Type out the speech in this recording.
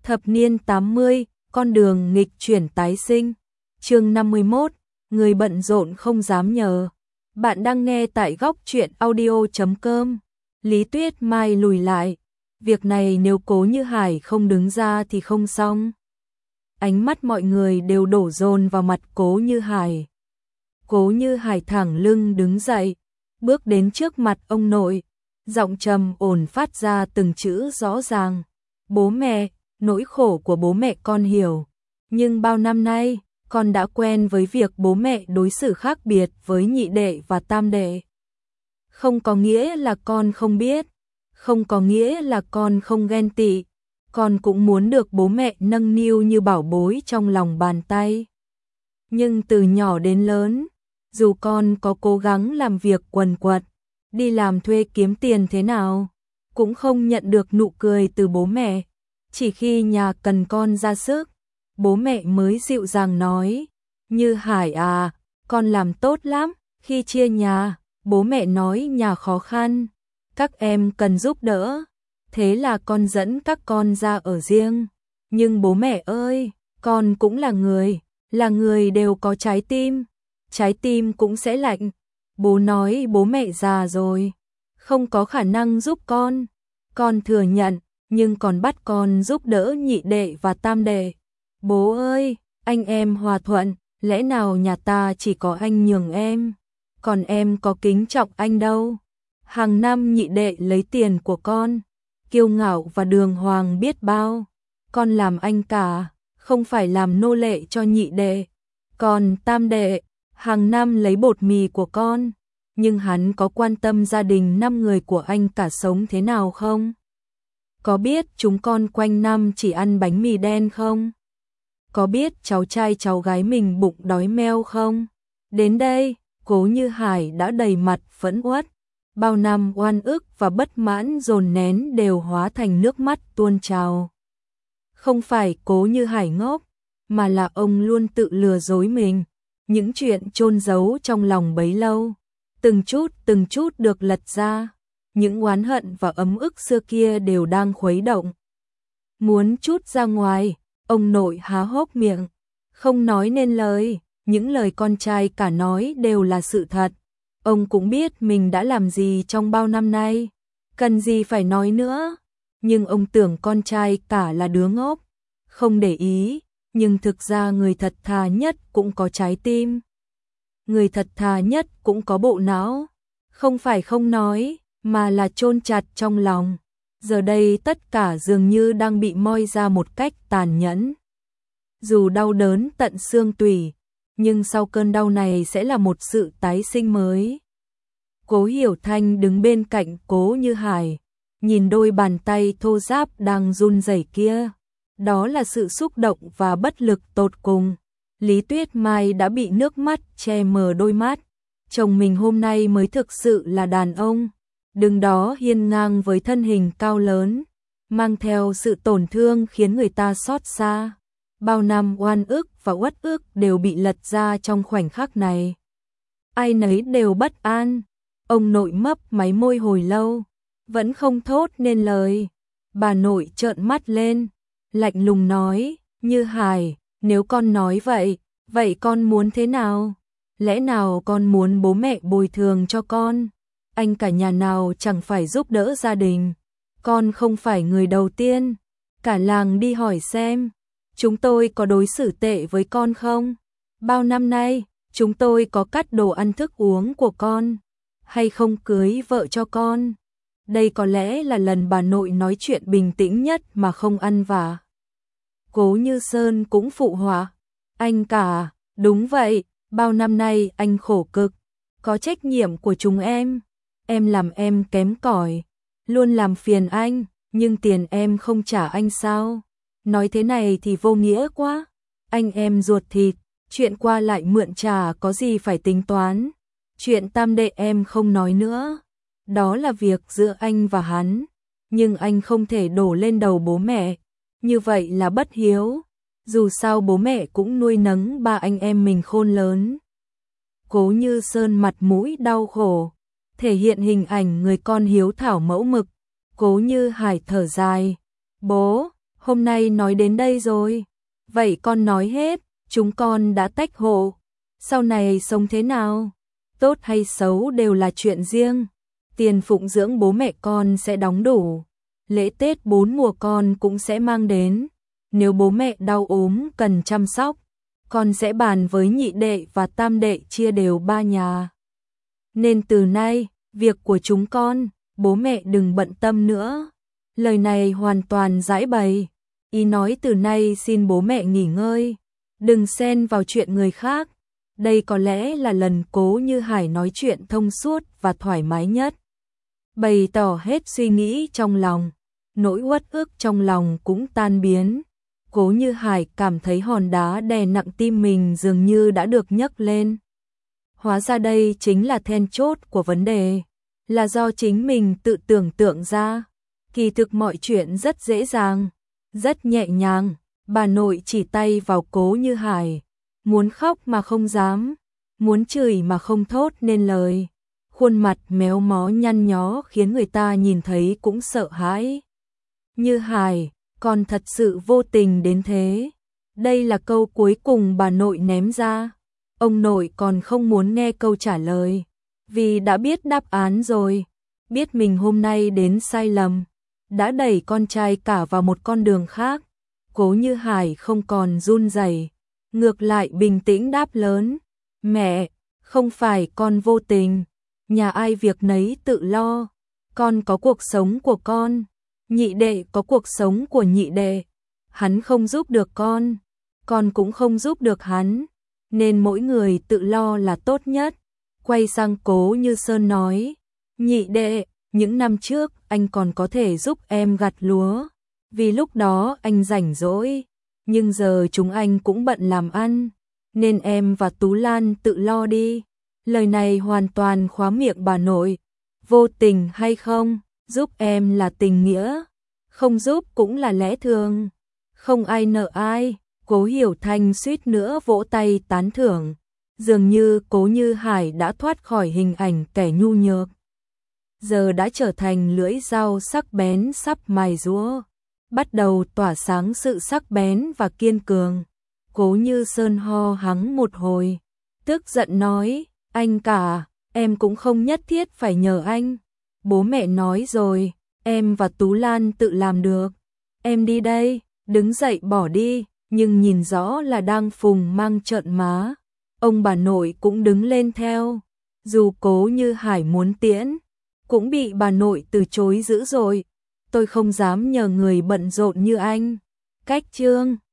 Thập niên 80, con đường nghịch chuyển tái sinh. Chương 51, người bận rộn không dám nhờ. Bạn đang nghe tại góc truyện audio.com. Lý Tuyết Mai lùi lại. Việc này nếu Cố Như Hải không đứng ra thì không xong. Ánh mắt mọi người đều đổ dồn vào mặt Cố Như Hải. Cố Như Hải thẳng lưng đứng dậy, bước đến trước mặt ông nội, giọng trầm ổn phát ra từng chữ rõ ràng. Bố mẹ, nỗi khổ của bố mẹ con hiểu, nhưng bao năm nay, con đã quen với việc bố mẹ đối xử khác biệt với nhị đệ và tam đệ. Không có nghĩa là con không biết, không có nghĩa là con không ghen tị, con cũng muốn được bố mẹ nâng niu như bảo bối trong lòng bàn tay. Nhưng từ nhỏ đến lớn, dù con có cố gắng làm việc quần quật, đi làm thuê kiếm tiền thế nào, cũng không nhận được nụ cười từ bố mẹ. Chỉ khi nhà cần con ra sức, bố mẹ mới dịu dàng nói, Như Hải à, con làm tốt lắm. Khi chia nhà, bố mẹ nói nhà khó khăn, các em cần giúp đỡ, thế là con dẫn các con ra ở riêng. Nhưng bố mẹ ơi, con cũng là người đều có trái tim cũng sẽ lạnh. Bố nói bố mẹ già rồi, không có khả năng giúp con thừa nhận, nhưng còn bắt con giúp đỡ nhị đệ và tam đệ. Bố ơi, anh em hòa thuận, lẽ nào nhà ta chỉ có anh nhường em, còn em có kính trọng anh đâu. Hàng năm nhị đệ lấy tiền của con, kiêu ngạo và đường hoàng biết bao, con làm anh cả, không phải làm nô lệ cho nhị đệ. Còn tam đệ, hàng năm lấy bột mì của con, nhưng hắn có quan tâm gia đình 5 người của anh cả sống thế nào không? Có biết chúng con quanh năm chỉ ăn bánh mì đen không? Có biết cháu trai cháu gái mình bụng đói meo không? Đến đây, Cố Như Hải đã đầy mặt phẫn uất. Bao năm oan ức và bất mãn dồn nén đều hóa thành nước mắt tuôn trào. Không phải Cố Như Hải ngốc, mà là ông luôn tự lừa dối mình. Những chuyện chôn giấu trong lòng bấy lâu, từng chút được lật ra. Những oán hận và ấm ức xưa kia đều đang khuấy động. Muốn trút ra ngoài, ông nội há hốc miệng, không nói nên lời. Những lời con trai cả nói đều là sự thật. Ông cũng biết mình đã làm gì trong bao năm nay, cần gì phải nói nữa. Nhưng ông tưởng con trai cả là đứa ngốc, không để ý. Nhưng thực ra người thật thà nhất cũng có trái tim, người thật thà nhất cũng có bộ não. Không phải không nói, mà là chôn chặt trong lòng. Giờ đây tất cả dường như đang bị moi ra một cách tàn nhẫn. Dù đau đớn tận xương tủy, nhưng sau cơn đau này sẽ là một sự tái sinh mới. Cố Hiểu Thanh đứng bên cạnh Cố Như Hải, nhìn đôi bàn tay thô ráp đang run rẩy kia. Đó là sự xúc động và bất lực tột cùng. Lý Tuyết Mai đã bị nước mắt che mờ đôi mắt. Chồng mình hôm nay mới thực sự là đàn ông, đứng đó hiên ngang với thân hình cao lớn, mang theo sự tổn thương khiến người ta xót xa. Bao năm oan ức và uất ức đều bị lật ra trong khoảnh khắc này. Ai nấy đều bất an. Ông nội mấp máy môi hồi lâu, vẫn không thốt nên lời. Bà nội trợn mắt lên, lạnh lùng nói, Như Hải, nếu con nói vậy con muốn thế nào? Lẽ nào con muốn bố mẹ bồi thường cho con? Anh cả nhà nào chẳng phải giúp đỡ gia đình. Con không phải người đầu tiên. Cả làng đi hỏi xem, chúng tôi có đối xử tệ với con không? Bao năm nay, chúng tôi có cắt đồ ăn thức uống của con, hay không cưới vợ cho con? Đây có lẽ là lần bà nội nói chuyện bình tĩnh nhất mà không ăn vả. Cố Như Sơn cũng phụ họa, anh cả, đúng vậy, bao năm nay anh khổ cực, có trách nhiệm của chúng em làm em kém cỏi, luôn làm phiền anh, nhưng tiền em không trả anh sao? Nói thế này thì vô nghĩa quá, anh em ruột thịt, chuyện qua lại mượn trả có gì phải tính toán. Chuyện tam đệ em không nói nữa, đó là việc giữa anh và hắn, nhưng anh không thể đổ lên đầu bố mẹ, như vậy là bất hiếu. Dù sao bố mẹ cũng nuôi nấng ba anh em mình khôn lớn. Cố Như Sơn mặt mũi đau khổ, thể hiện hình ảnh người con hiếu thảo mẫu mực. Cố Như Hải thở dài, bố, Hôm nay nói đến đây rồi. Vậy con nói hết, chúng con đã tách hộ. Sau này sống thế nào? Tốt hay xấu đều là chuyện riêng. Tiền phụng dưỡng bố mẹ con sẽ đóng đủ. Lễ Tết 4 mùa con cũng sẽ mang đến. Nếu bố mẹ đau ốm cần chăm sóc, con sẽ bàn với nhị đệ và tam đệ chia đều 3 nhà. Nên từ nay, việc của chúng con, bố mẹ đừng bận tâm nữa. Lời này hoàn toàn giãi bày. Ý nói từ nay xin bố mẹ nghỉ ngơi, đừng xen vào chuyện người khác. Đây có lẽ là lần Cố Như Hải nói chuyện thông suốt và thoải mái nhất. Bày tỏ hết suy nghĩ trong lòng, nỗi uất ức trong lòng cũng tan biến. Cố Như Hải cảm thấy hòn đá đè nặng tim mình dường như đã được nhấc lên. Hóa ra đây chính là then chốt của vấn đề, là do chính mình tự tưởng tượng ra. Kỳ thực mọi chuyện rất dễ dàng, rất nhẹ nhàng. Bà nội chỉ tay vào Cố Như Hải, muốn khóc mà không dám, muốn chửi mà không thốt nên lời. Khuôn mặt méo mó nhăn nhó khiến người ta nhìn thấy cũng sợ hãi. Như Hải, con thật sự vô tình đến thế. Đây là câu cuối cùng bà nội ném ra. Ông nội còn không muốn nghe câu trả lời, vì đã biết đáp án rồi, biết mình hôm nay đến sai lầm, đã đẩy con trai cả vào một con đường khác. Cố Như Hải không còn run rẩy, ngược lại bình tĩnh đáp lớn, mẹ, không phải con vô tình, nhà ai việc nấy tự lo, con có cuộc sống của con, nhị đệ có cuộc sống của nhị đệ, hắn không giúp được con cũng không giúp được hắn, nên mỗi người tự lo là tốt nhất. Quay sang Cố Như Sơn nói, nhị đệ, những năm trước anh còn có thể giúp em gặt lúa, vì lúc đó anh rảnh rỗi, nhưng giờ chúng anh cũng bận làm ăn, nên em và Tú Lan tự lo đi. Lời này hoàn toàn khóa miệng bà nội. Vô tình hay không, giúp em là tình nghĩa, không giúp cũng là lẽ thường, không ai nợ ai. Cố Hiểu Thanh suýt nữa vỗ tay tán thưởng, dường như Cố Như Hải đã thoát khỏi hình ảnh kẻ nhu nhược, giờ đã trở thành lưỡi dao sắc bén sắp mài giũa, bắt đầu tỏa sáng sự sắc bén và kiên cường. Cố Như Sơn ho hắng một hồi, tức giận nói, anh cả, em cũng không nhất thiết phải nhờ anh. Bố mẹ nói rồi, em và Tú Lan tự làm được. Em đi đây, đứng dậy bỏ đi, nhưng nhìn rõ là đang phùng mang trợn má. Ông bà nội cũng đứng lên theo. Dù Cố Như Hải muốn tiễn, cũng bị bà nội từ chối dữ dội. Tôi không dám nhờ người bận rộn như anh. Cách chương